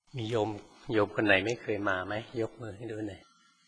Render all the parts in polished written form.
มีโยมคนไหนไม่เคยมาไหมยกมือให้ดูหน่อย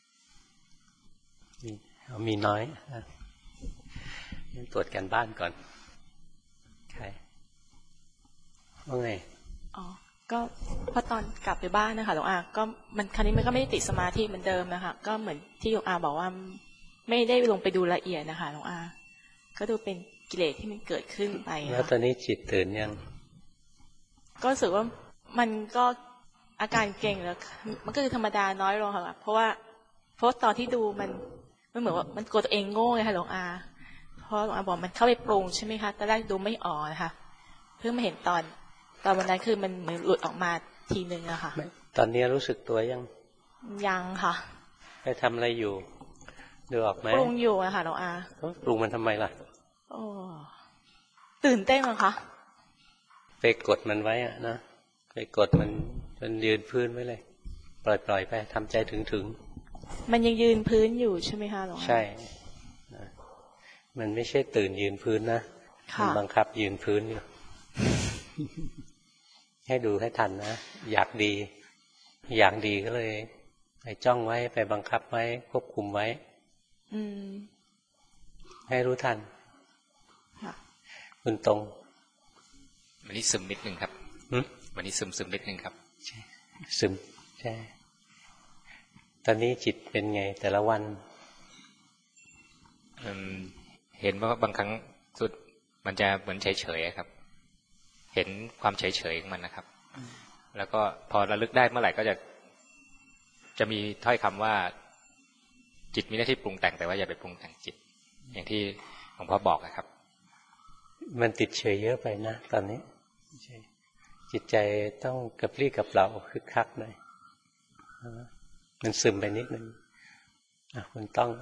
มีน้อยงั้นตรวจกันบ้านก่อนใครว่าไงอ๋อก็พอตอนกลับไปบ้านนะคะหลวงอาก็มันคราวนี้มันก็ไม่ได้ติดสมาธิเหมือนเดิมนะคะก็เหมือนที่หลวงอาบอกว่าไม่ได้ลงไปดูละเอียดนะคะหลวงอาก็ดูเป็นกิเลสที่มันเกิดขึ้นไปแล้วตอนนี้จิตตื่นยังก็รู้สึกว่ามันก็อาการเก่งแล้วมันก็คือธรรมดาน้อยลงค่ะเพราะตอนที่ดูมันเหมือนว่ามันกลัวตัวเองโง่ไงค่ะหลวงอาเพราะหลวงอาบอกมันเข้าไปปรุงใช่ไหมคะตอนแรกดูไม่ออกนะคะเพิ่งมาเห็นตอนวันนั้นคือมันเหมือนหลุดออกมาทีนึงอะค่ะตอนนี้รู้สึกตัวยังค่ะไปทำอะไรอยู่ดูออกไหมปรุงอยู่อะค่ะหลวงอาปรุงมันทำไมล่ะโอ้ตื่นเต้นมั้งคะไปกดมันไว้อะนะไปกดมันยืนพื้นไว้เลยปล่อยไปทำใจถึงมันยังยืนพื้นอยู่ใช่ไหมคะหลวงอาใช่มันไม่ใช่ตื่นยืนพื้นนะมันบังคับยืนพื้นอยู่ให้ดูให้ทันนะอยากดีก็เลยไปจ้องไว้ไปบังคับไว้ควบคุมไว้ให้รู้ทันคุณตรงวันนี้ซึมนิดนึงครับวันนี้ซึมนิดนึงครับซึมใช่ตอนนี้จิตเป็นไงแต่ละวันเห็นว่าบางครั้งสุดมันจะเหมือนเฉยๆครับเห็นความเฉยๆของมันนะครับแล้วก็พอระลึกได้เมื่อไหร่ก็จะมีถ้อยคำว่าจิตมีหน้าที่ปรุงแต่งแต่ว่าอย่าไปปรุงแต่งจิตอย่างที่หลวงพ่อบอกนะครับมันติดเฉยเยอะไปนะตอนนี้จิตใจต้องกระปรี้กระเปร่าคึกคักหน่อยมันซึมไปนิดนึงคุณต้อง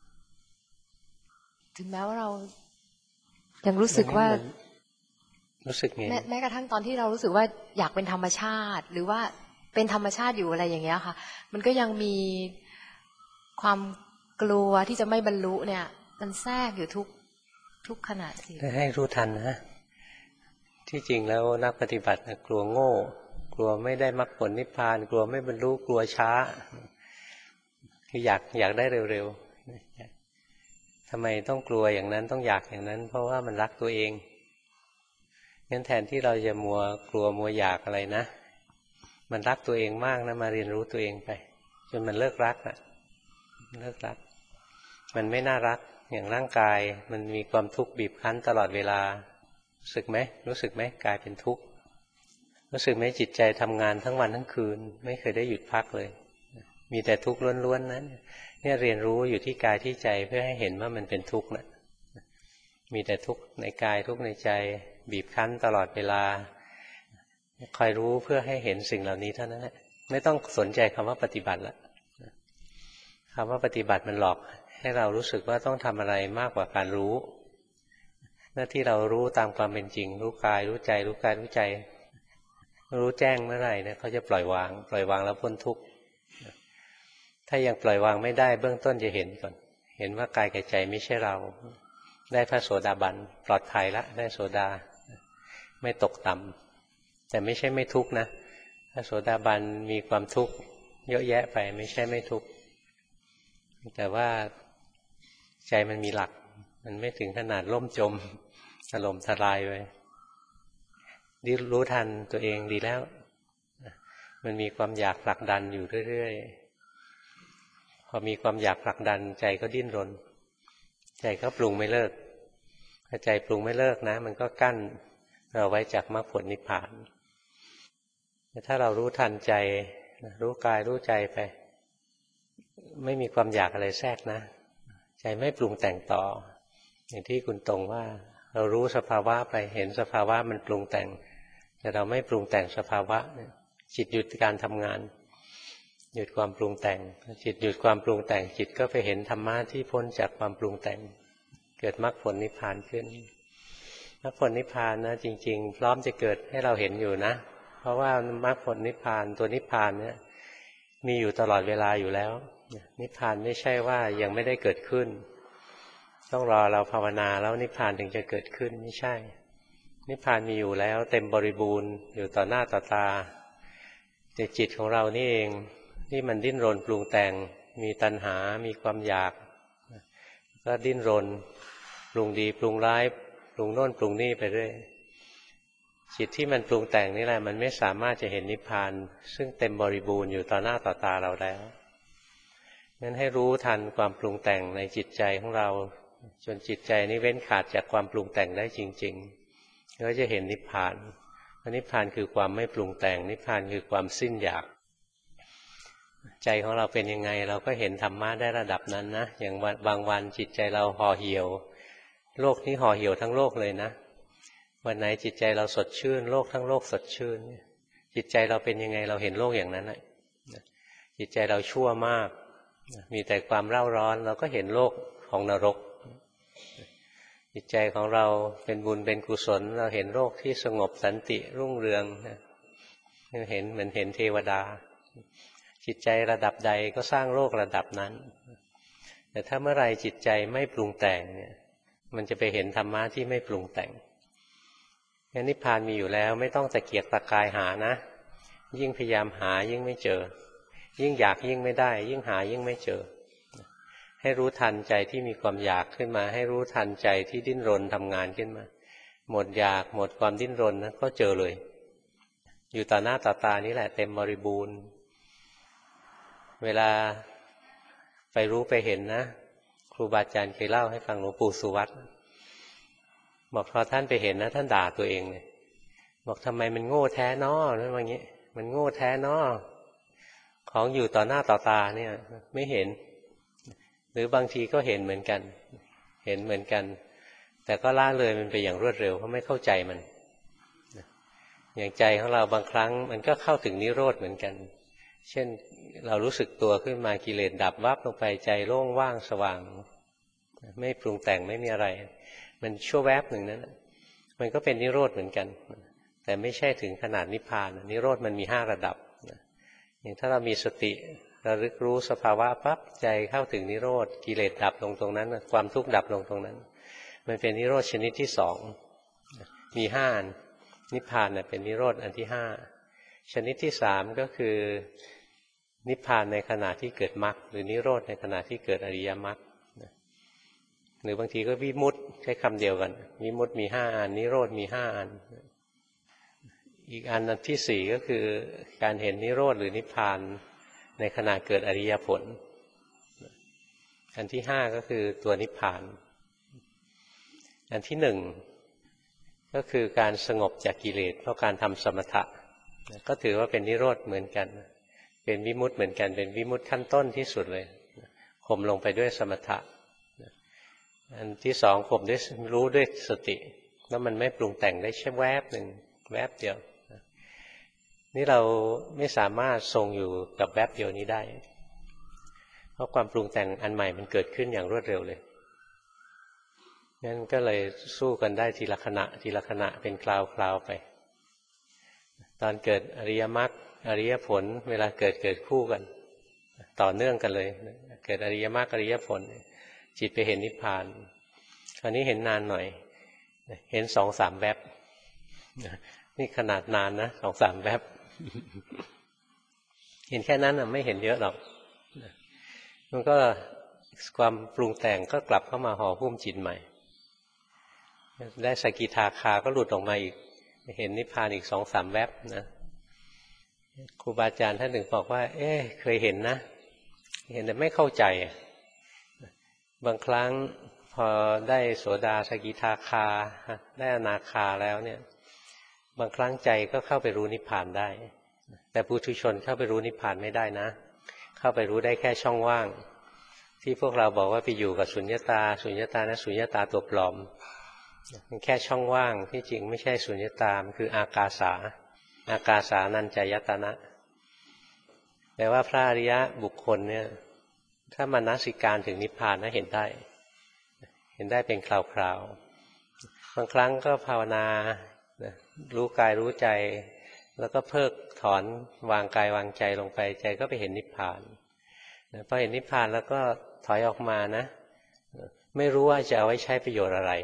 ถึงแม้ว่าเรายังรู้สึกว่ารู้สึกไงแม้กระทั่งตอนที่เรารู้สึกว่าอยากเป็นธรรมชาติหรือว่าเป็นธรรมชาติอยู่อะไรอย่างเงี้ยค่ะมันก็ยังมีความกลัวที่จะไม่บรรลุเนี่ยมันแทรกอยู่ทุกขณะทีให้รู้ทันนะที่จริงแล้วนักปฏิบัติกลัวโง่กลัวไม่ได้มรรคผลนิพพานกลัวไม่บรรลุกลัวช้าคืออยากได้เร็วๆทำไมต้องกลัวอย่างนั้นต้องอยากอย่างนั้นเพราะว่ามันรักตัวเองงั้นแทนที่เราจะมัวกลัวมัวอยากอะไรนะมันรักตัวเองมากนะมาเรียนรู้ตัวเองไปจนมันเลิกรักเลิกรักมันไม่น่ารักอย่างร่างกายมันมีความทุกข์บีบคั้นตลอดเวลารู้สึกไหมกายเป็นทุกข์รู้สึกไหมจิตใจทำงานทั้งวันทั้งคืนไม่เคยได้หยุดพักเลยมีแต่ทุกข์ล้วนๆนั้นเนี่ยเรียนรู้อยู่ที่กายที่ใจเพื่อให้เห็นว่ามันเป็นทุกข์นะมีแต่ทุกข์ในกายทุกข์ในใจบีบคั้นตลอดเวลาคอยรู้เพื่อให้เห็นสิ่งเหล่านี้เท่านั้นแหละไม่ต้องสนใจคำว่าปฏิบัติละคำว่าปฏิบัติมันหลอกให้เรารู้สึกว่าต้องทำอะไรมากกว่าการรู้หน้าที่เรารู้ตามความเป็นจริงรู้กายรู้ใจรู้กายรู้ใจรู้แจ้งเมื่อไหร่เนี่ยเขาจะปล่อยวางแล้วพ้นทุกข์ถ้ายังปล่อยวางไม่ได้เบื้องต้นจะเห็นก่อนเห็นว่ากายกับใจไม่ใช่เราได้พระโสดาบันปลอดภัยละได้โสดาไม่ตกต่ำแต่ไม่ใช่ไม่ทุกข์นะพระโสดาบันมีความทุกข์เยอะแยะไปไม่ใช่ไม่ทุกข์แต่ว่าใจมันมีหลักมันไม่ถึงขนาดล่มจมถล่มทลายไปรู้ทันตัวเองดีแล้วมันมีความอยากผลักดันอยู่เรื่อยๆพอมีความอยากผลักดันใจก็ดิ้นรนใจก็ปรุงไม่เลิกถ้าใจปรุงไม่เลิกนะมันก็กั้นเราไว้จากมรรคผลนิพพานแต่ถ้าเรารู้ทันใจรู้กายรู้ใจไปไม่มีความอยากอะไรแทรกนะใจไม่ปรุงแต่งต่ออย่างที่คุณตรงว่าเรารู้สภาวะไปเห็นสภาวะมันปรุงแต่งแต่เราไม่ปรุงแต่งสภาวะจิตหยุดการทำงานหยุดความปรุงแต่งจิตหยุดความปรุงแต่งจิตก็ไปเห็นธรรมะที่พ้นจากความปรุงแต่งเกิดมรรคผลนิพพานขึ้นมรรคผลนิพพานนะจริงๆพร้อมจะเกิดให้เราเห็นอยู่นะเพราะว่ามรรคผลนิพพานตัวนิพพานเนี่ยมีอยู่ตลอดเวลาอยู่แล้วนิพพานไม่ใช่ว่ายังไม่ได้เกิดขึ้นต้องรอเราภาวนาแล้วนิพพานถึงจะเกิดขึ้นไม่ใช่นิพพานมีอยู่แล้วเต็มบริบูรณ์อยู่ต่อหน้าต่อตาแต่จิตของเรานี่เองที่มันดิ้นรนปรุงแต่งมีตัณหามีความอยากก็ดิ้นรนปรุงดีปรุงร้ายปรุงโน่นปรุงนี่ไปเรื่อยจิตที่มันปรุงแต่งนี่แหละมันไม่สามารถจะเห็นนิพพานซึ่งเต็มบริบูรณ์อยู่ต่อหน้าต่อตาเราแล้วงั้นให้รู้ทันความปรุงแต่งในจิตใจของเราจนจิตใจนี้เว้นขาดจากความปรุงแต่งได้จริงๆแล้วจะเห็นนิพพานนิพพานคือความไม่ปรุงแต่งนิพพานคือความสิ้นอยากใจของเราเป็นยังไงเราก็เห็นธรรมะได้ระดับนั้นนะอย่างบางวันจิตใจเราห่อเหี่ยวโลกนี้ห่อเหี่ยวทั้งโลกเลยนะวันไหนจิตใจเราสดชื่นโลกทั้งโลกสดชื่นจิตใจเราเป็นยังไงเราเห็นโลกอย่างนั้นแหละจิตใจเราชั่วมากมีแต่ความเร่าร้อนเราก็เห็นโลกของนรกจิตใจของเราเป็นบุญเป็นกุศลเราเห็นโลกที่สงบสันติรุ่งเรืองเห็นเหมือนเห็นเทวดาจิตใจระดับใดก็สร้างโลกระดับนั้นแต่ถ้าเมื่อไรจิตใจไม่ปรุงแต่งเนี่ยมันจะไปเห็นธรรมะที่ไม่ปรุงแต่งงั้นนิพพานมีอยู่แล้วไม่ต้องตะเกียกตะกายหานะยิ่งพยายามหายิ่งไม่เจอยิ่งอยากยิ่งไม่ได้ยิ่งหายิ่งไม่เจอให้รู้ทันใจที่มีความอยากขึ้นมาให้รู้ทันใจที่ดิ้นรนทำงานขึ้นมาหมดอยากหมดความดิ้นรนนั้นก็เจอเลยอยู่ต่อหน้าต่อตานี้แหละเต็มบริบูรณ์เวลาไปรู้ไปเห็นนะครูบาอาจารย์เคยเล่าให้ฟังหลวงปู่สุวัตบอกพอท่านไปเห็นนะท่านด่าตัวเองเลยบอกทำไมมันโง่แท้น้อนั่นว่างี้มันโง่แท้น้อของอยู่ต่อหน้าต่อตาเนี่ยไม่เห็นหรือบางทีก็เห็นเหมือนกันเห็นเหมือนกันแต่ก็ละเลยมันไปอย่างรวดเร็วเพราะไม่เข้าใจมันอย่างใจของเราบางครั้งมันก็เข้าถึงนิโรธเหมือนกันเช่นเรารู้สึกตัวขึ้นมากิเลสดับวับลงไปใจโล่งว่างสว่างไม่ปรุงแต่งไม่มีอะไรมันชั่วแวบหนึ่งนั้นมันก็เป็นนิโรธเหมือนกันแต่ไม่ใช่ถึงขนาดนิพพานนิโรธมันมี5ระดับอย่างถ้าเรามีสติระลึกรู้สภาวะปั๊บใจเข้าถึงนิโรธกิเลสดับลงตรงนั้นความทุกข์ดับลงตรงนั้นมันเป็นนิโรธชนิดที่2มี5อันนิพพานเป็นนิโรธอันที่5ชนิดที่3ก็คือนิพพานในขณะที่เกิดมรรคหรือนิโรธในขณะที่เกิดอริยมรรคหรือบางทีก็วิมุตติใช้คำเดียวกันวิมุตติมี5อันนิโรธมี5อันอีกอันที่4ก็คือการเห็นนิโรธหรือนิพพานในขณะเกิดอริยผลอันที่5ก็คือตัวนิพพานอันที่1ก็คือการสงบจากกิเลสเพราะการทำสมถะก็ถือว่าเป็นนิโรธเหมือนกันเป็นวิมุตติเหมือนกันเป็นวิมุตติขั้นต้นที่สุดเลยข่มลงไปด้วยสมถะอันที่2ข่มด้วยรู้ด้วยสติแล้วมันไม่ปรุงแต่งได้แค่แวบหนึ่งแวบเดียวนี่เราไม่สามารถทรงอยู่กับแวบเดียวนี้ได้เพราะความปรุงแต่งอันใหม่มันเกิดขึ้นอย่างรวดเร็วเลยงั้นก็เลยสู้กันได้ทีละขณะทีละขณะเป็นคราวๆไปตอนเกิดอริยมรรคอริยผลเวลาเกิดคู่กันต่อเนื่องกันเลยเกิดอริยมรรคอริยผลจิตไปเห็นนิพพานคราวนี้เห็นนานหน่อยเห็น 2-3 แวบนี่ขนาดนานนะ 2-3 แวบเห็นแค่นั้นไม่เห็นเยอะหรอกมันก็ความปรุงแต่งก็กลับเข้ามาห่อหุ้มจิตใหม่ได้สกิทาคาก็หลุดออกมาอีกเห็นนิพพานอีก 2-3 แวบนะครูบาอาจารย์ท่านถึงบอกว่าเคยเห็นนะเห็นแต่ไม่เข้าใจบางครั้งพอได้โสดาสกิทาคาได้อนาคาแล้วเนี่ยบางครั้งใจก็เข้าไปรู้นิพพานได้แต่ปุถุชนเข้าไปรู้นิพพานไม่ได้นะเข้าไปรู้ได้แค่ช่องว่างที่พวกเราบอกว่าไปอยู่กับสุญญตาสุญญตานะสุญญตาตัวปลอมมันแค่ช่องว่างที่จริงไม่ใช่สุญญตามันคืออากาสาอากาสานัญจายตนะแต่ว่าพระอริยะบุคคลเนี่ยถ้ามนสิการถึงนิพพานนะเห็นได้เป็นคราวๆบางครั้งก็ภาวนารู้กายรู้ใจแล้วก็เพิกถอนวางกายวางใจลงไปใจก็ไปเห็นนิพพานพอเห็นนิพพานแล้วก็ถอยออกมานะไม่รู้ว่าจะเอาไว้ใช้ประโยชน์อะไร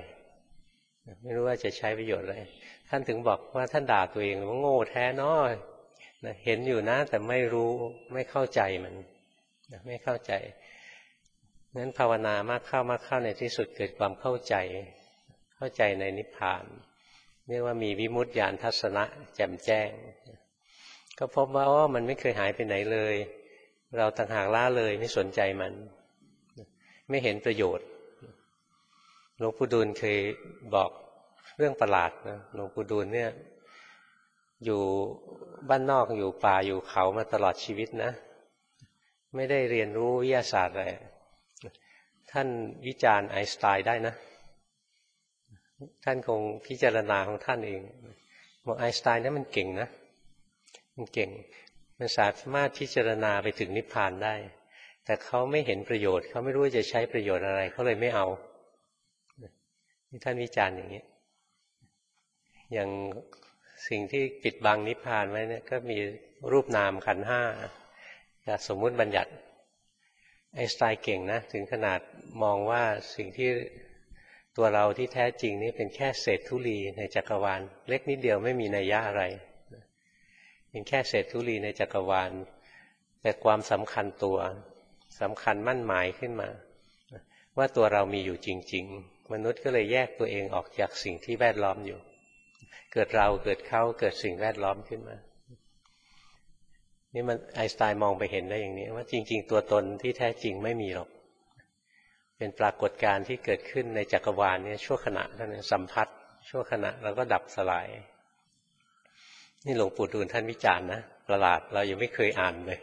ไม่รู้ว่าจะใช้ประโยชน์อะไรท่านถึงบอกว่าท่านด่าตัวเองว่าโง่แท้น้อนะเห็นอยู่นะแต่ไม่รู้ไม่เข้าใจมันนะไม่เข้าใจงั้นภาวนามากเข้าในที่สุดเกิดความเข้าใจในนิพพานเรียกว่ามีวิมุตติญาณทัศนะแจ่มแจ้งก็พบว่ามันไม่เคยหายไปไหนเลยเราต่างหากละเลยไม่สนใจมันไม่เห็นประโยชน์หลวงปู่ดูลเคยบอกเรื่องประหลาดนะหลวงปู่ดูลเนี่ยอยู่บ้านนอกอยู่ป่าอยู่เขามาตลอดชีวิตนะไม่ได้เรียนรู้วิทยาศาสตร์อะไรท่านวิจารณ์ไอน์สไตน์ได้นะท่านคงพิจารณาของท่านเองบอกไอน์สไตน์นั้นมันเก่งนะมันเก่งมันสามารถพิจารณาไปถึงนิพพานได้แต่เขาไม่เห็นประโยชน์เขาไม่รู้จะใช้ประโยชน์อะไรเขาเลยไม่เอานี่ท่านวิจารณ์อย่างนี้อย่างสิ่งที่ปิดบังนิพพานไว้เนี่ยก็มีรูปนามขันธ์ห้ากับสมมุติบัญญัติไอน์สไตน์เก่งนะถึงขนาดมองว่าสิ่งที่ตัวเราที่แท้จริงนี่เป็นแค่เศษธุลีในจักรวาลเล็กนิดเดียวไม่มีนัยยะอะไรเป็นแค่เศษธุลีในจักรวาลแต่ความสำคัญตัวสำคัญมั่นหมายขึ้นมาว่าตัวเรามีอยู่จริงๆมนุษย์ก็เลยแยกตัวเองออกจากสิ่งที่แวดล้อมอยู่เกิดเราเกิดเขาเกิดสิ่งแวดล้อมขึ้นมานี่มันไอน์สไตน์มองไปเห็นได้อย่างนี้ว่าจริงๆตัวตนที่แท้จริงไม่มีหรอกเป็นปรากฏการณ์ที่เกิดขึ้นในจักรวาลนี้ชั่วขณะเท่านั้นสัมผัสชั่วขณะแล้วก็ดับสลายนี่หลวงปู่ดูลท่านวิจารณ์นะประหลาดเรายังไม่เคยอ่านเลย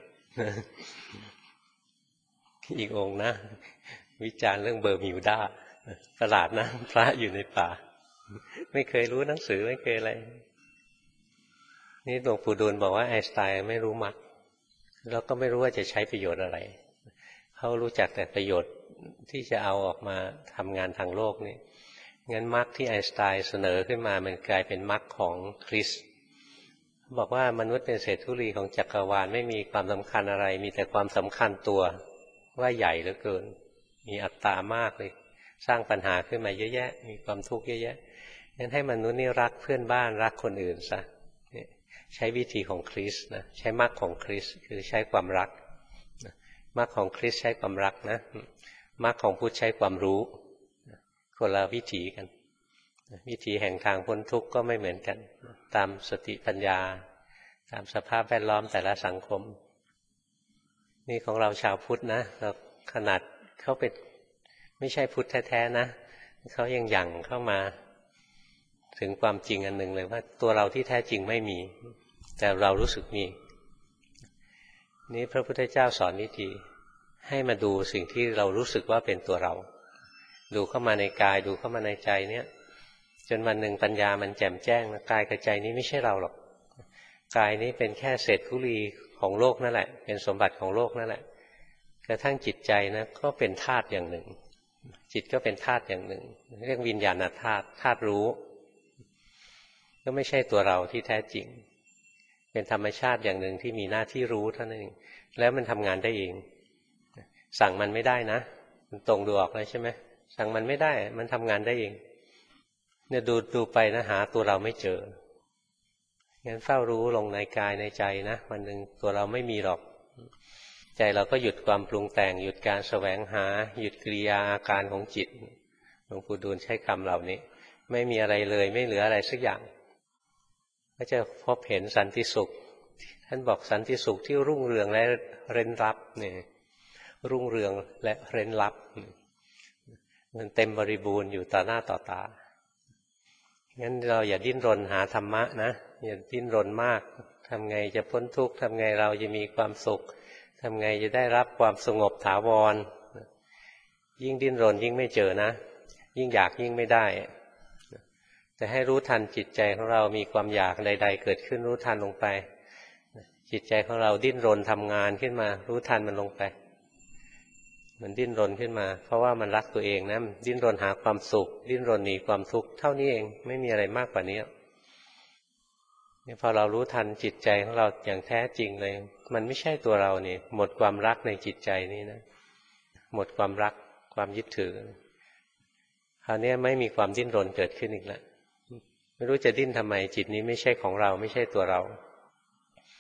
อีกองค์นะวิจารณ์เรื่องเบอร์มิวดาประหลาดนะพระอยู่ในป่าไม่เคยรู้หนังสือไม่เคยอะไรนี่หลวงปู่ดูลบอกว่าไอน์สไตน์ไม่รู้มรรคแล้วก็ไม่รู้ว่าจะใช้ประโยชน์อะไรเขารู้จักแต่ประโยชน์ที่จะเอาออกมาทำงานทางโลกนี่งั้นมรรคที่ไอน์สไตน์เสนอขึ้นมามันกลายเป็นมรรคของคริสต์บอกว่ามนุษย์เป็นเศษธุลีของจักรวาลไม่มีความสำคัญอะไรมีแต่ความสำคัญตัวว่าใหญ่เหลือเกินมีอัตตามากเลยสร้างปัญหาขึ้นมาเยอะแยะมีความทุกข์เยอะแยะงั้นให้มนุษย์นี่รักเพื่อนบ้านรักคนอื่นซะใช้วิธีของคริสต์นะใช้มรรคของคริสต์คือใช้ความรักมรรคของคริสต์ใช้ความรักนะมรรคของพุทธใช้ความรู้คนละวิธีกันวิธีแห่งทางพ้นทุกข์ก็ไม่เหมือนกันตามสติปัญญาตามสภาพแวดล้อมแต่ละสังคมนี่ของเราชาวพุทธนะเราขนาดเขาเป็นไม่ใช่พุทธแท้ๆนะเขายังหยั่งเข้ามาถึงความจริงอันหนึ่งเลยว่าตัวเราที่แท้จริงไม่มีแต่เรารู้สึกมีนี่พระพุทธเจ้าสอนวิธีให้มาดูสิ่งที่เรารู้สึกว่าเป็นตัวเราดูเข้ามาในกายดูเข้ามาในใจเนี่ยจนวันหนึ่งปัญญามันแจ่มแจ้งนะกายกับใจนี้ไม่ใช่เราหรอกกายนี้เป็นแค่เศษธุลีของโลกนั่นแหละเป็นสมบัติของโลกนั่นแหละกระทั่งจิตใจนะก็เป็นธาตุอย่างหนึ่งจิตก็เป็นธาตุอย่างหนึ่งเรียกวิญญาณธาตุธาตุรู้ก็ไม่ใช่ตัวเราที่แท้จริงเป็นธรรมชาติอย่างหนึ่งที่มีหน้าที่รู้เท่านั้นเองแล้วมันทำงานได้เองสั่งมันไม่ได้นะมันตรงดูออกเลยใช่ไหมสั่งมันไม่ได้มันทำงานได้เองเนี่ยดูไปนะหาตัวเราไม่เจองั้นเฝ้ารู้ลงในกายในใจนะวันหนึ่งตัวเราไม่มีหรอกใจเราก็หยุดความปรุงแต่งหยุดการแสวงหาหยุดกิริยาอาการของจิตหลวงปู่ดูลใช้คำเหล่านี้ไม่มีอะไรเลยไม่เหลืออะไรสักอย่างก็จะพบเห็นสันติสุขท่านบอกสันติสุขที่รุ่งเรืองและเร้นลับเนี่ยรุ่งเรืองและเร้นลับมันเต็มบริบูรณ์อยู่ต่อหน้าต่อตางั้นเราอย่าดิ้นรนหาธรรมะนะอย่าดิ้นรนมากทำไงจะพ้นทุกข์ทำไงเราจะมีความสุขทำไงจะได้รับความสงบถาวรยิ่งดิ้นรนยิ่งไม่เจอนะยิ่งอยากยิ่งไม่ได้แต่ให้รู้ทันจิตใจของเรามีความอยากใดๆเกิดขึ้นรู้ทันลงไปจิตใจของเราดิ้นรนทำงานขึ้นมารู้ทันมันลงไปมันดิ้นรนขึ้นมาเพราะว่ามันรักตัวเองนะดิ้นรนหาความสุขดิ้นรนหนีความทุกข์เท่านี้เองไม่มีอะไรมากกว่านี้นี่พอเรารู้ทันจิตใจของเราอย่างแท้จริงเลยมันไม่ใช่ตัวเรานี่หมดความรักในจิตใจนี่นะหมดความรักความยึดถือคราวนี้ไม่มีความดิ้นรนเกิดขึ้นอีกแล้วไม่รู้จะดิ้นทำไมจิตนี้ไม่ใช่ของเราไม่ใช่ตัวเรา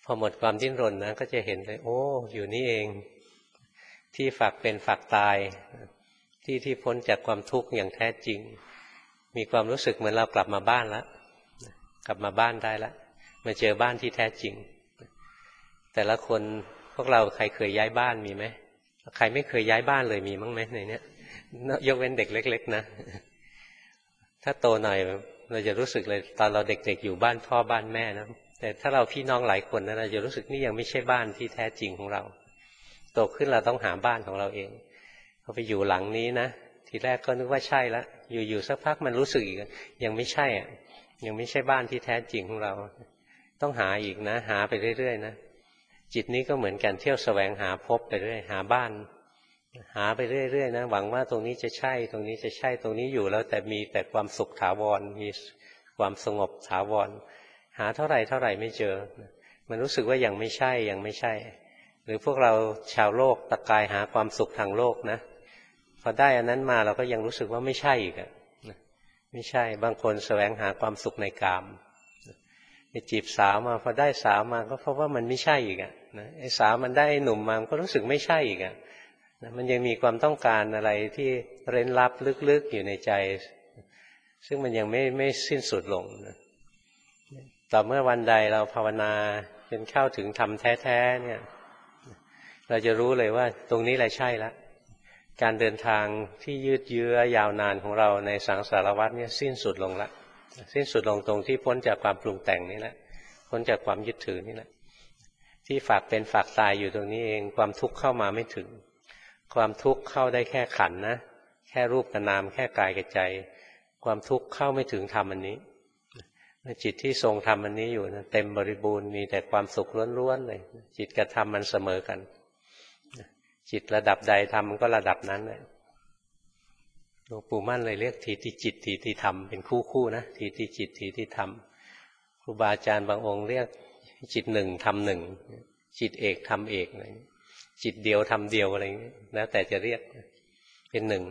อหมดความดิ้นรนนะก็จะเห็นเลยโอ้อยู่นี่เองที่ฝากเป็นฝากตายที่พ้นจากความทุกข์อย่างแท้จริงมีความรู้สึกเหมือนเรากลับมาบ้านแล้วกลับมาบ้านได้แล้วมาเจอบ้านที่แท้จริงแต่ละคนพวกเราใครเคยย้ายบ้านมีไหมใครไม่เคยย้ายบ้านเลยมีมั้งไหมในเนี้ยยกเว้นเด็กเล็กๆนะถ้าโตหน่อยเราจะรู้สึกเลยตอนเราเด็กๆอยู่บ้านพ่อบ้านแม่นะแต่ถ้าเราพี่น้องหลายคนนะเราจะรู้สึกนี่ยังไม่ใช่บ้านที่แท้จริงของเราโตขึ้นเราต้องหาบ้านของเราเองพอไปอยู่หลังนี้นะทีแรกก็นึกว่าใช่แล้วอยู่สักพักมันรู้สึกอีกยังไม่ใช่อ่ะยังไม่ใช่บ้านที่แท้จริงของเราต้องหาอีกนะหาไปเรื่อยๆนะจิตนี้ก็เหมือนกันเที่ยวแสวงหาพบไปเรื่อยหาบ้านหาไปเรื่อยๆนะหวังว่าตรงนี้จะใช่ตรงนี้จะใช่ตรงนี้อยู่แล้วแต่มีแต่ความสุขถาวรมีความสงบถาวรหาเท่าไหร่ไม่เจอมันรู้สึกว่ายังไม่ใช่ยังไม่ใช่หรือพวกเราชาวโลกตะกายหาความสุขทางโลกนะพอได้อันนั้นมาเราก็ยังรู้สึกว่าไม่ใช่อีกอะไม่ใช่บางคนแสวงหาความสุขในกามไปจีบสาวมาพอได้สาวมาก็เพราะว่ามันไม่ใช่อีกอะไอ้สาวมันได้หนุ่มมามันก็รู้สึกไม่ใช่อีกอะมันยังมีความต้องการอะไรที่เร้นลับลึกๆอยู่ในใจซึ่งมันยังไม่สิ้นสุดลงต่อเมื่อวันใดเราภาวนาจนเข้าถึงธรรมแท้ๆเนี่ยเราจะรู้เลยว่าตรงนี้แหละใช่แล้วการเดินทางที่ยืดเยื้อยาวนานของเราในสังสารวัฏเนี่ยสิ้นสุดลงละสิ้นสุดลงตรงที่พ้นจากความปรุงแต่งนี่แหละพ้นจากความยึดถือนี่แหละที่ฝากเป็นฝากตายอยู่ตรงนี้เองความทุกข์เข้ามาไม่ถึงความทุกข์เข้าได้แค่ขันธ์นะแค่รูปกับนามแค่กายกับใจความทุกข์เข้าไม่ถึงธรรมอันนี้จิตที่ทรงธรรมอันนี้อยู่นะเต็มบริบูรณ์มีแต่ความสุขล้วนๆเลยจิตกับธรรมมันเสมอกันจิตระดับใดธรรมมันก็ระดับนั้นเลยหลวงปู่มั่นเลยเรียกทีติจิตทีติธรรมเป็นคู่นะทีติจิตทีติธรรมครูบาอาจารย์บางองค์เรียกจิตหนึ่งธรรมหนึ่งจิตเอกธรรมเอกอะไรจิตเดียวธรรมเดียวอะไรแล้วแต่จะเรียกเป็นหนึ่ง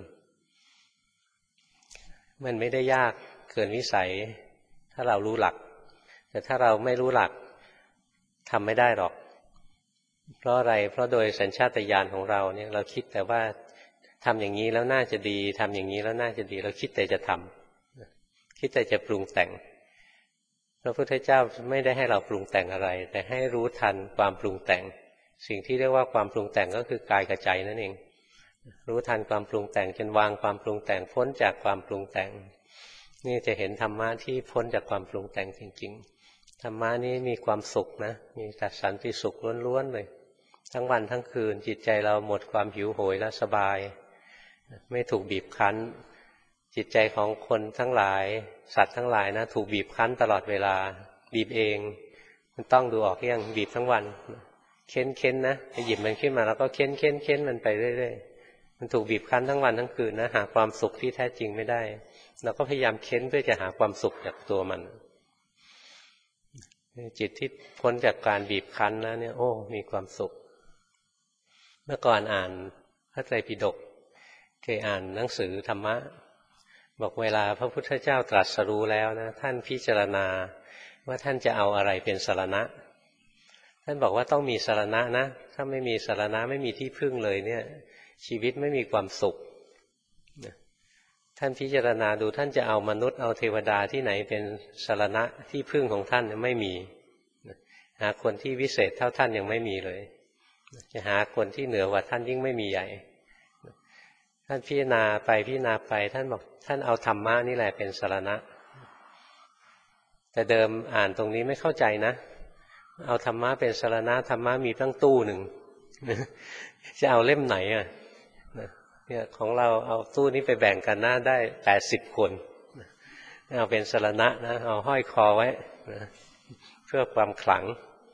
มันไม่ได้ยากเกินวิสัยถ้าเรารู้หลักแต่ถ้าเราไม่รู้หลักทำไม่ได้หรอกเพราะอะไรเพราะโดยสัญชาตญาณของเราเนี่ยเราคิดแต่ว่าทำอย่างนี้แล้วน่าจะดีทำอย่างนี้แล้วน่าจะดีเราคิดแต่จะทำคิดแต่จะปรุงแต่งพระพุทธเจ้าไม่ได้ให้เราปรุงแต่งอะไรแต่ให้รู้ทันความปรุงแต่งสิ่งที่เรียกว่าความปรุงแต่งก็คือกายกับใจนั่นเองรู้ทันความปรุงแต่งจนวางความปรุงแต่งพ้นจากความปรุงแต่งนี่จะเห็นธรรมะที่พ้นจากความปรุงแต่งจริงๆธรรมะนี้มีความสุขนะมีแต่สันติสุขล้วนๆเลยทั้งวันทั้งคืนจิตใจเราหมดความหิวโหยและสบายไม่ถูกบีบคั้นจิตใจของคนทั้งหลายสัตว์ทั้งหลายนะถูกบีบคั้นตลอดเวลาบีบเองมันต้องดูออกยังบีบทั้งวันเค้นนะหยิบมันขึ้นมาแล้วก็เค้นมันไปเรื่อยๆมันถูกบีบคั้นทั้งวันทั้งคืนนะหาความสุขที่แท้จริงไม่ได้เราก็พยายามเค้นเพื่อจะหาความสุขจากตัวมันจิตที่พ้นจากการบีบคั้นแล้วเนี่ยโอ้มีความสุขเมื่อก่อนอ่านพระไตรปิฎกเคยอ่านหนังสือธรรมะบอกเวลาพระพุทธเจ้าตรัสรู้แล้วนะท่านพิจารณาว่าท่านจะเอาอะไรเป็นสรณะท่านบอกว่าต้องมีสรณะนะถ้าไม่มีสรณะไม่มีที่พึ่งเลยเนี่ยชีวิตไม่มีความสุขท่านพิจารณาดูท่านจะเอามนุษย์เอาเทวดาที่ไหนเป็นสรณะที่พึ่งของท่านไม่มีหาคนที่วิเศษเท่าท่านยังไม่มีเลยจะหาคนที่เหนือกว่าท่านยิ่งไม่มีใหญ่ท่านพิจารณาไปท่านบอกท่านเอาธรรมะนี่แหละเป็นสรณะแต่เดิมอ่านตรงนี้ไม่เข้าใจนะเอาธรรมะเป็นสรณะธรรมะมีตั้งตู้หนึ่งจะเอาเล่มไหนอ่ะเนี่ยของเราเอาตู้นี้ไปแบ่งกันหน้าได้80 คนเอาเป็นสรณะนะเอาห้อยคอไว้นะเพื่อความขลัง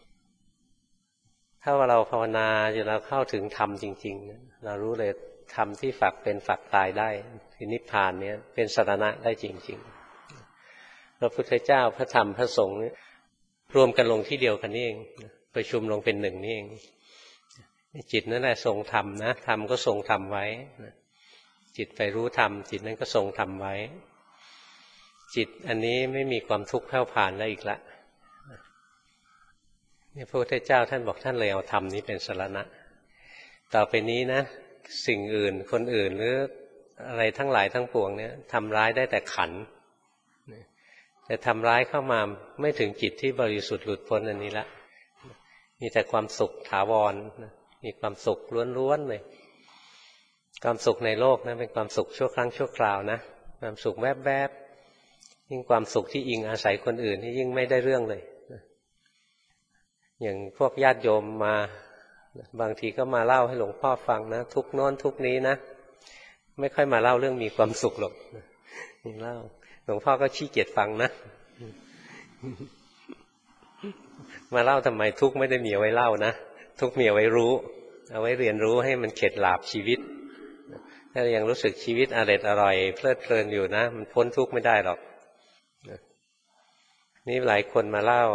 ถ้าว่าเราภาวนาจนเราเข้าถึงธรรมจริงๆเรารู้เลยธรรมที่ฝักเป็นฝักตายได้คือนิพพานเนี่ยเป็นสรณะได้จริงๆพระพุทธเจ้าพระธรรมพระสงฆ์รวมกันลงที่เดียวกันนี่เองประชุมลงเป็นหนึ่งนี่เองจิตนั่นแหละทรงธรรมนะธรรมก็ทรงธรรมไว้จิตไปรู้ธรรมจิตนั้นก็ทรงธรรมไว้จิตอันนี้ไม่มีความทุกข์แผ่วผ่านแล้วอีกละนี่พระพุทธเจ้าท่านบอกท่านเลยเอาธรรมนี้เป็นสรณะต่อไปนี้นะสิ่งอื่นคนอื่นหรืออะไรทั้งหลายทั้งปวงเนี่ยทำร้ายได้แต่ขันแต่ทำร้ายเข้ามาไม่ถึงจิตที่บริสุทธิ์หลุดพ้นอันนี้ละมีแต่ความสุขถาวรมีความสุขล้วนๆเลยความสุขในโลกนะเป็นความสุขชั่วครั้งชั่วคราวนะความสุขแวบๆยิ่งความสุขที่อิงอาศัยคนอื่นนี่ยิ่งไม่ได้เรื่องเลยอย่างพวกญาติโยมมาบางทีก็มาเล่าให้หลวงพ่อฟังนะทุกโน้นทุกนี้นะไม่ค่อยมาเล่าเรื่องมีความสุขหรอกเล่าหลวงพ่อก็ขี้เกียจฟังนะมาเล่าทำไมทุกไม่ได้มีเอาไว้เล่านะทุกมีเอาไว้รู้เอาไว้เรียนรู้ให้มันเข็ดหลาบชีวิตถ้ายังรู้สึกชีวิตอร่อยเพลิดเพลินอยู่นะมันพ้นทุกข์ไม่ได้หรอกนี่หลายคนมาเล่า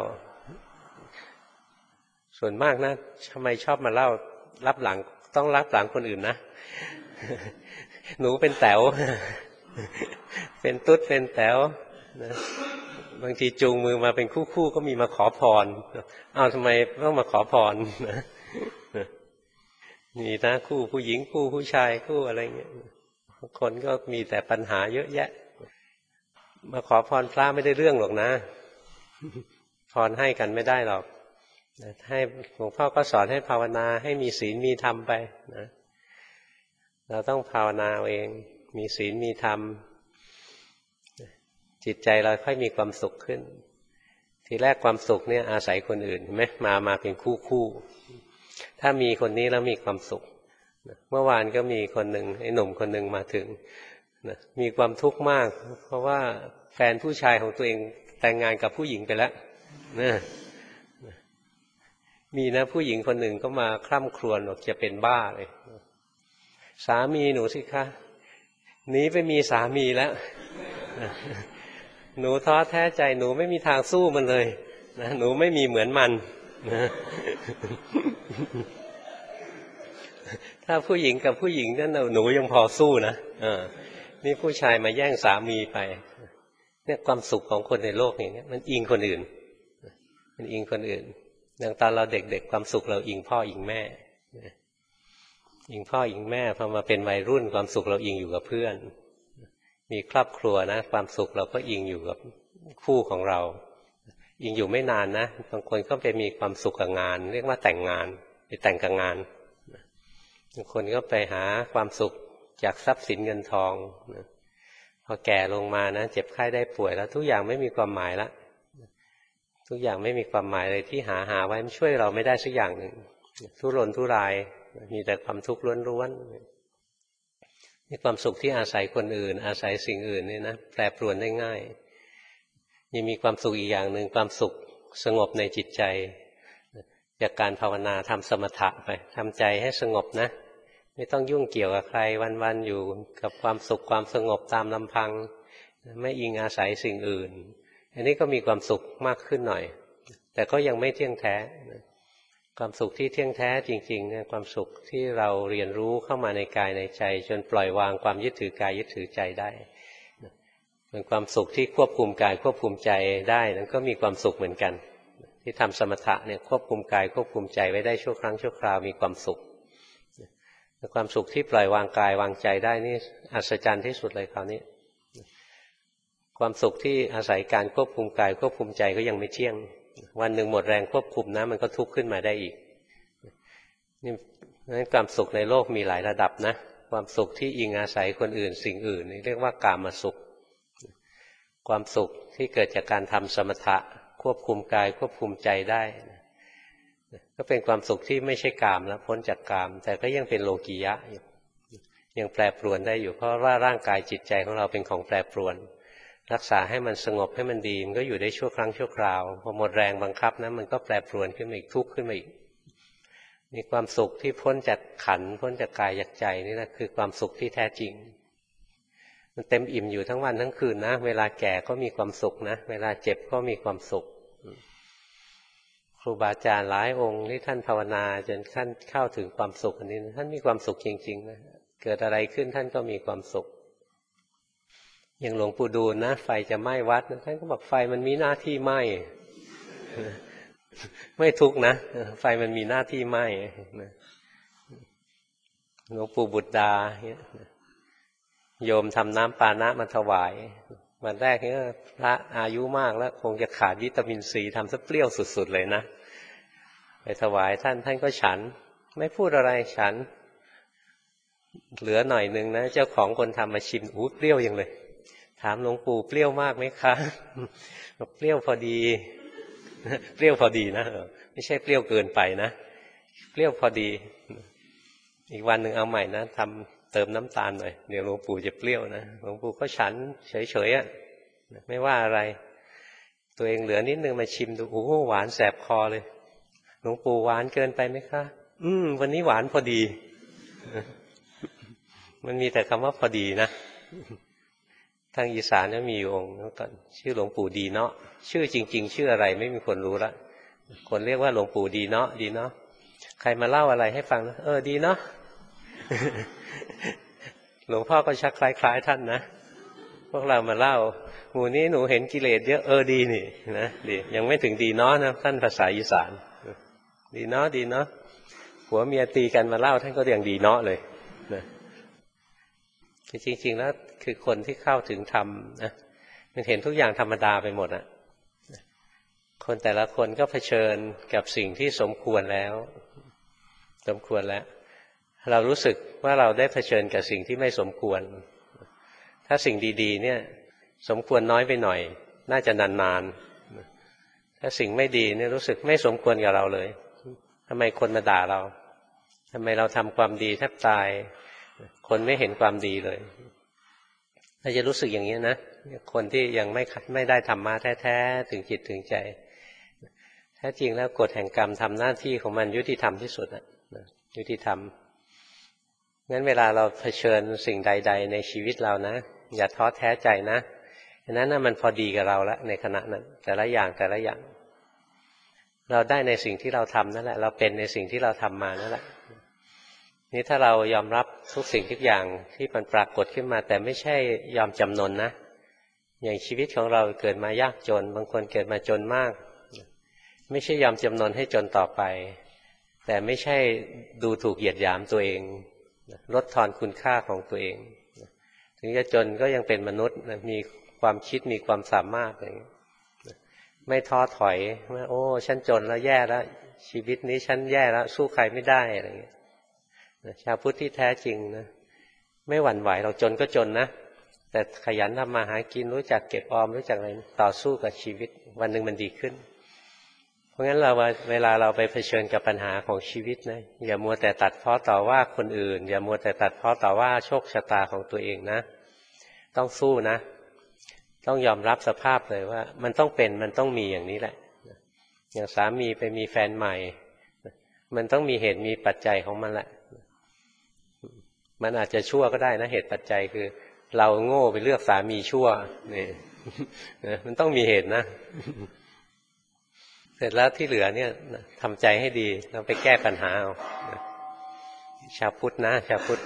ส่วนมากนะทำไมชอบมาเล่ารับหลังต้องรับหลังคนอื่นนะหนูเป็นแต๋วเป็นตุ๊ดเป็นแต๋วนะบางทีจูงมือมาเป็นคู่ๆก็มีมาขอพรอ้าวทำไมต้องมาขอพรนี่นะคู่ผู้หญิงคู่ผู้ชายคู่อะไรเงี้ยคนก็มีแต่ปัญหาเยอะแยะมาขอพรพระไม่ได้เรื่องหรอกนะพรให้กันไม่ได้หรอกให้หลวงพ่อก็สอนให้ภาวนาให้มีศีลมีธรรมไปนะเราต้องภาวนาเองมีศีลมีธรรมจิตใจเราค่อยมีความสุขขึ้นทีแรกความสุขเนี่ยอาศัยคนอื่นเห็นไหมมาเป็นคู่ถ้ามีคนนี้แล้วมีความสุขเมื่อวานก็มีคนหนึ่งไอ้หนุ่มคนหนึ่งมาถึงมีความทุกข์มากเพราะว่าแฟนผู้ชายของตัวเองแต่งงานกับผู้หญิงไปแล้วนะมีนะผู้หญิงคนหนึ่งก็มาคร่ำครวญบอกจะเป็นบ้าเลยสามีหนูสิคะหนีไปมีสามีแล้วหนูท้อแท้ใจหนูไม่มีทางสู้มันเลยนะหนูไม่มีเหมือนมันนะถ้าผู้หญิงกับผู้หญิงนั่นหนูยังพอสู้นะนี่ผู้ชายมาแย่งสามีไปเนี่ยความสุขของคนในโลกอย่างนี้มันอิงคนอื่นมันอิงคนอื่นอย่างตอนเราเด็กๆความสุขเราอิงพ่ออิงแม่อิงพ่ออิงแม่พอมาเป็นวัยรุ่นความสุขเราอิงอยู่กับเพื่อนมีครอบครัวนะความสุขเราก็อิงอยู่กับคู่ของเราอิงอยู่ไม่นานนะบางคนก็ไปมีความสุขกับงานเรียกว่าแต่งงานไปแต่งกับงานบางคนก็ไปหาความสุขจากทรัพย์สินเงินทองพอแก่ลงมานะเจ็บไข้ได้ป่วยแล้วทุกอย่างไม่มีความหมายละทุกอย่างไม่มีความหมายเลยที่หาไว้มันช่วยเราไม่ได้สักอย่างหนึ่งทุรนทุรายมีแต่ความทุกข์ล้วนๆมีความสุขที่อาศัยคนอื่นอาศัยสิ่งอื่นนี่นะแปรปรวนได้ง่ายยังมีความสุขอีกอย่างหนึ่งความสุขสงบในจิตใจจากการภาวนาทำสมถะไปทำใจให้สงบนะไม่ต้องยุ่งเกี่ยวกับใครวันๆอยู่กับความสุขความสงบตามลำพังไม่อิงอาศัยสิ่งอื่นอันนี้ก็มีความสุขมากขึ้นหน่อยแต่ก็ยังไม่เที่ยงแท้ความสุขที่เที่ยงแท้จริงๆเนี่ยความสุขที่เราเรียนรู้เข้ามาในกายในใจจนปล่อยวางความยึดถือกายยึดถือใจได้เป็นความสุขที่ควบคุมกายควบคุมใจได้นั่นก็มีความสุขเหมือนกันที่ทำสมถะเนี่ยควบคุมกายควบคุมใจไว้ได้ชั่วครั้งชั่วคราวมีความสุขความสุขที่ปล่อยวางกายวางใจได้นี่อัศจรรย์ที่สุดเลยคราวนี้ความสุขที่อาศัยการควบคุมกายควบคุมใจก็ยังไม่เที่ยงวันหนึ่งหมดแรงควบคุมนะมันก็ทุกข์ขึ้นมาได้อีกนี่นั้นความสุขในโลกมีหลายระดับนะความสุขที่อิงอาศัยคนอื่นสิ่งอื่นนี่เรียกว่ากามสุขความสุขที่เกิดจากการทำสมถะควบคุมกายควบคุมใจได้ก็เป็นความสุขที่ไม่ใช่กามแล้วพ้นจากกามแต่ก็ยังเป็นโลกียะอยู่ยังแปรปรวนได้อยู่เพราะว่าร่างกายจิตใจของเราเป็นของแปรปรวนรักษาให้มันสงบให้มันดีมันก็อยู่ได้ชั่วครั้งชั่วคราวพอหมดแรงบังคับนะมันก็แปรปรวนขึ้นมาอีกทุกข์ขึ้นมาอีกมีความสุขที่พ้นจากขันธ์พ้นจากกายจากใจนี่นะคือความสุขที่แท้จริงมันเต็มอิ่มอยู่ทั้งวันทั้งคืนนะเวลาแก่ก็มีความสุขนะเวลาเจ็บก็มีความสุขครูบาอาจารย์หลายองค์ที่ท่านภาวนาจนท่านเข้าถึงความสุขอันนี้ท่านมีความสุขจริงๆนะเกิดอะไรขึ้นท่านก็มีความสุขอย่างหลวงปู่ดูลนะไฟจะไหม้วัดท่านก็บอกไฟมันมีหน้าที่ไหม้ไม่ทุกข์นะไฟมันมีหน้าที่ไหม้หลวงปู่บุตรดาโยมทำน้ำปานะมาถวายวันแรกนี่พระอายุมากแล้วคงจะขาดวิตามินซีทำซะเปรี้ยวสุดๆเลยนะไปถวายท่านก็ฉันไม่พูดอะไรฉันเหลือหน่อยนึงนะเจ้าของคนทำมาชิมเปรี้ยวอย่างเลยถามหลวงปู่เปรี้ยวมากไหมคะบอกเปรี้ยวพอดีเปรี้ยวพอดีนะไม่ใช่เปรี้ยวเกินไปนะเปรี้ยวพอดีอีกวันหนึ่งเอาใหม่นะทำเติมน้ำตาลหน่อยเดี๋ยวหลวงปู่จะเปรี้ยวนะหลวงปู่ก็ฉันเฉยๆไม่ว่าอะไรตัวเองเหลือนิดนึงมาชิมดูโอ้โหหวานแสบคอเลยหลวงปู่หวานเกินไปไหมคะวันนี้หวานพอดีมันมีแต่คำว่าพอดีนะทางอีสานก็มีองค์ก่อนชื่อหลวงปู่ดีเนาะชื่อจริงๆชื่ออะไรไม่มีคนรู้ละคนเรียกว่าหลวงปู่ดีเนาะดีเนาะใครมาเล่าอะไรให้ฟังนะดีเนาะ หลวงพ่อก็ชักคล้ายๆท่านนะพวกเรามาเล่าหมู่นี้หนูเห็นกิเลสเยอะดีนี่นะดียังไม่ถึงดีเนาะนะท่านภาษาอีสานดีเนาะดีเนาะผัวเมียตีกันมาเล่าท่านก็ยังดีเนาะเลยนะจริงๆแล้วคือคนที่เข้าถึงธรรมนะมันเห็นทุกอย่างธรรมดาไปหมดอ่ะคนแต่ละคนก็เผชิญกับสิ่งที่สมควรแล้วเรารู้สึกว่าเราได้เผชิญกับสิ่งที่ไม่สมควรถ้าสิ่งดีๆเนี่ยสมควรน้อยไปหน่อยน่าจะนานๆถ้าสิ่งไม่ดีเนี่ยรู้สึกไม่สมควรกับเราเลยทำไมคนมาด่าเราทำไมเราทำความดีแทบตายคนไม่เห็นความดีเลยเราจะรู้สึกอย่างนี้นะคนที่ยังไม่ได้ธรรมะแท้ๆถึงจิตถึงใจแท้จริงแล้วกฎแห่งกรรมทำหน้าที่ของมันยุติธรรมที่สุดนะยุติธรรมงั้นเวลาเราเผชิญสิ่งใดๆในชีวิตเรานะอย่าท้อแท้ใจนะอันนั้นมันพอดีกับเราแล้วในขณะนั้นแต่ละอย่างเราได้ในสิ่งที่เราทำนั่นแหละเราเป็นในสิ่งที่เราทำมานั่นแหละนี่ถ้าเรายอมรับทุกสิ่งทุกอย่างที่มันปรากฏขึ้นมาแต่ไม่ใช่ยอมจำนนนะอย่างชีวิตของเราเกิดมายากจนบางคนเกิดมาจนมากไม่ใช่ยอมจำนนให้จนต่อไปแต่ไม่ใช่ดูถูกเหยียดหยามตัวเองลดทอนคุณค่าของตัวเองถึงจะจนก็ยังเป็นมนุษย์มีความคิดมีความสามารถอะไรอย่างนี้ไม่ท้อถอยว่าโอ้ฉันจนแล้วแย่แล้วชีวิตนี้ฉันแย่แล้วสู้ใครไม่ได้อะไรอย่างนี้ชาวพุทธที่แท้จริงนะไม่หวั่นไหวเราจนก็จนนะแต่ขยันทำมาหากินรู้จักเก็บออมรู้จักอะไรต่อสู้กับชีวิตวันหนึ่งมันดีขึ้นเพราะงั้นเวลาเราไปเผชิญกับปัญหาของชีวิตนะอย่ามัวแต่ตัดพ้อต่อว่าคนอื่นอย่ามัวแต่ตัดพ้อต่อว่าโชคชะตาของตัวเองนะต้องสู้นะต้องยอมรับสภาพเลยว่ามันต้องเป็นมันต้องมีอย่างนี้แหละอย่างสามีไปมีแฟนใหม่มันต้องมีเหตุมีปัจจัยของมันแหละมันอาจจะชั่วก็ได้นะเหตุปัจจัยคือเราโง่ไปเลือกสามีชั่วนี่มันต้องมีเหตุนะเสร็จแล้วที่เหลือเนี่ยทำใจให้ดีเราไปแก้ปัญหาเอาชาวพุทธนะชาวพุทธ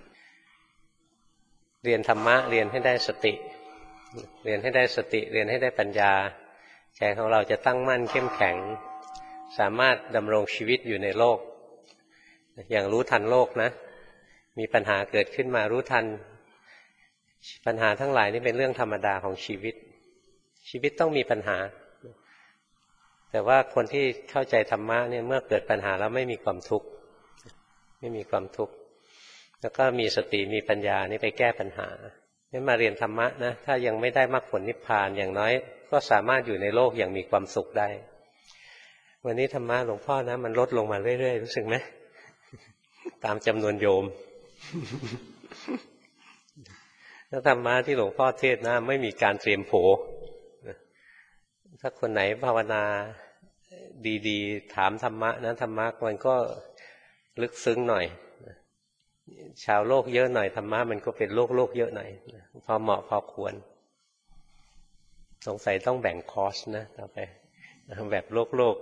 เรียนธรรมะเรียนให้ได้สติเรียนให้ได้สติเรียนให้ได้ปัญญาใจของเราจะตั้งมั่นเข้มแข็งสามารถดำรงชีวิตอยู่ในโลกอย่างรู้ทันโลกนะมีปัญหาเกิดขึ้นมารู้ทันปัญหาทั้งหลายนี่เป็นเรื่องธรรมดาของชีวิตต้องมีปัญหาแต่ว่าคนที่เข้าใจธรรมะเนี่ยเมื่อเกิดปัญหาแล้วไม่มีความทุกข์แล้วก็มีสติมีปัญญานี่ไปแก้ปัญหานี่มาเรียนธรรมะนะถ้ายังไม่ได้มรรคผลนิพพานอย่างน้อยก็สามารถอยู่ในโลกอย่างมีความสุขได้วันนี้ธรรมะหลวงพ่อนะมันลดลงมาเรื่อยๆรู้สึกไหมตามจำนวนโยมถ้าธรรมะที่หลวงพ่อเทศนะไม่มีการเตรียมโผถ้าคนไหนภาวนาดีๆถามธรรมะนะธรรมะมันก็ลึกซึ้งหน่อยชาวโลกเยอะหน่อยธรรมะมันก็เป็นโลกเยอะหน่อยพอเหมาะพอควรสงสัยต้องแบ่งคอร์สนะต่อไปแบบโลก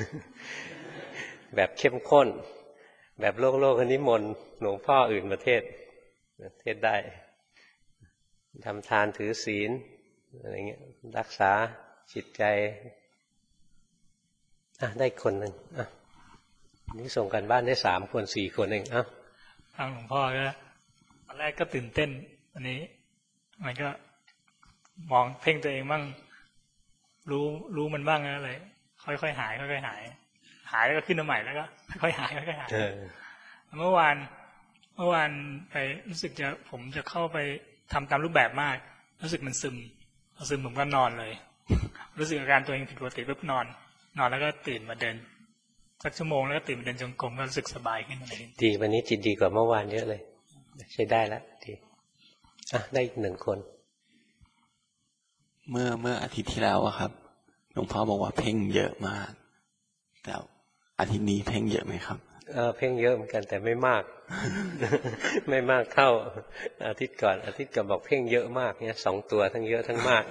แบบเข้มข้นแบบโลกนิมนต์หลวงพ่ออื่นประเทศได้ทำทานถือศีลอะไรเงี้ยรักษาจิตใจได้คนหนึ่งนี่ส่งกันบ้านได้3 คน 4 คนเองฟังหลวงพ่อก็ตอนแรกก็ตื่นเต้นอันนี้มันก็มองเพ่งตัวเองบ้างรู้มันบ้างอะไรค่อยๆหายค่อยๆหายแล้วก็ขึ้นมาใหม่แล้วก็ค่อยๆหายค่อยๆหายเมื่อวานไปรู้สึกผมจะเข้าไปทำตามรูปแบบมากรู้สึกมันซึมผมก็นอนเลยรู้สึกอาการตัวเองผิดปกติปุ๊บนอนแล้วก็ตื่นมาเดินสักชั่วโมงแล้วก็ตื่นมาเดินจงกรมก็รู้สึกสบายขึ้นอะไรดีวันนี้จิตดีกว่าเมื่อวานเยอะเลยใช้ได้แล้วดีได้อีก1 คนเมื่ออาทิตย์ที่แล้วอะครับหลวงพ่อบอกว่าเพ่งเยอะมากแต่อาทิตย์นี้เพ่งเยอะไหมครับเพ่งเยอะเหมือนกันแต่ไม่มาก ไม่มากเท่าอาทิตย์ก่อนบอกเพ่งเยอะมากเนี่ย2 ตัวทั้งเยอะทั้งมาก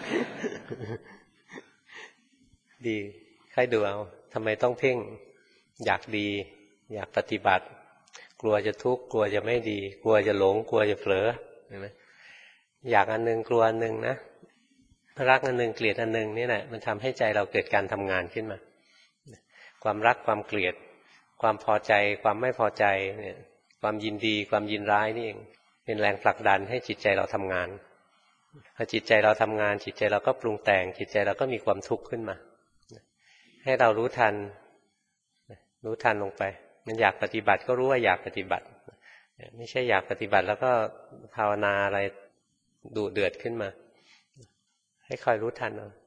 ดีใครดูเอาทำไมต้องเพ่งอยากดีอยากปฏิบัติกลัวจะทุกข์กลัวจะไม่ดีกลัวจะหลงกลัวจะเผลอเห็นไหมอยากอันนึงกลัวอันนึงนะรักอันนึงเกลียดอันนึงนี่แหละมันทำให้ใจเราเกิดการทำงานขึ้นมาความรักความเกลียดความพอใจความไม่พอใจเนี่ยความยินดีความยินร้ายนี่เองเป็นแรงผลักดันให้จิตใจเราทำงานพอจิตใจเราทำงานจิตใจเราก็ปรุงแต่งจิตใจเราก็มีความทุกข์ขึ้นมาให้เรารู้ทันลงไปมันอยากปฏิบัติก็รู้ว่าอยากปฏิบัติไม่ใช่อยากปฏิบัติแล้วก็ภาวนาอะไรดุเดือดขึ้นมาให้คอยรู้ทันเอา